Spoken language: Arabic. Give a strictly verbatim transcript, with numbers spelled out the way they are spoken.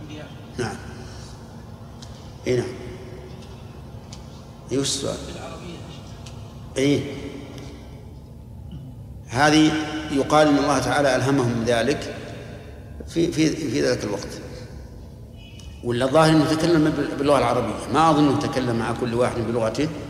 نعم. اي نعم. ايش السؤال؟ اي هذه يقال ان الله تعالى الهمهم ذلك في في في ذلك الوقت، ولا الظاهر انه تكلم باللغه العربيه، ما اظنه تكلم مع كل واحد بلغته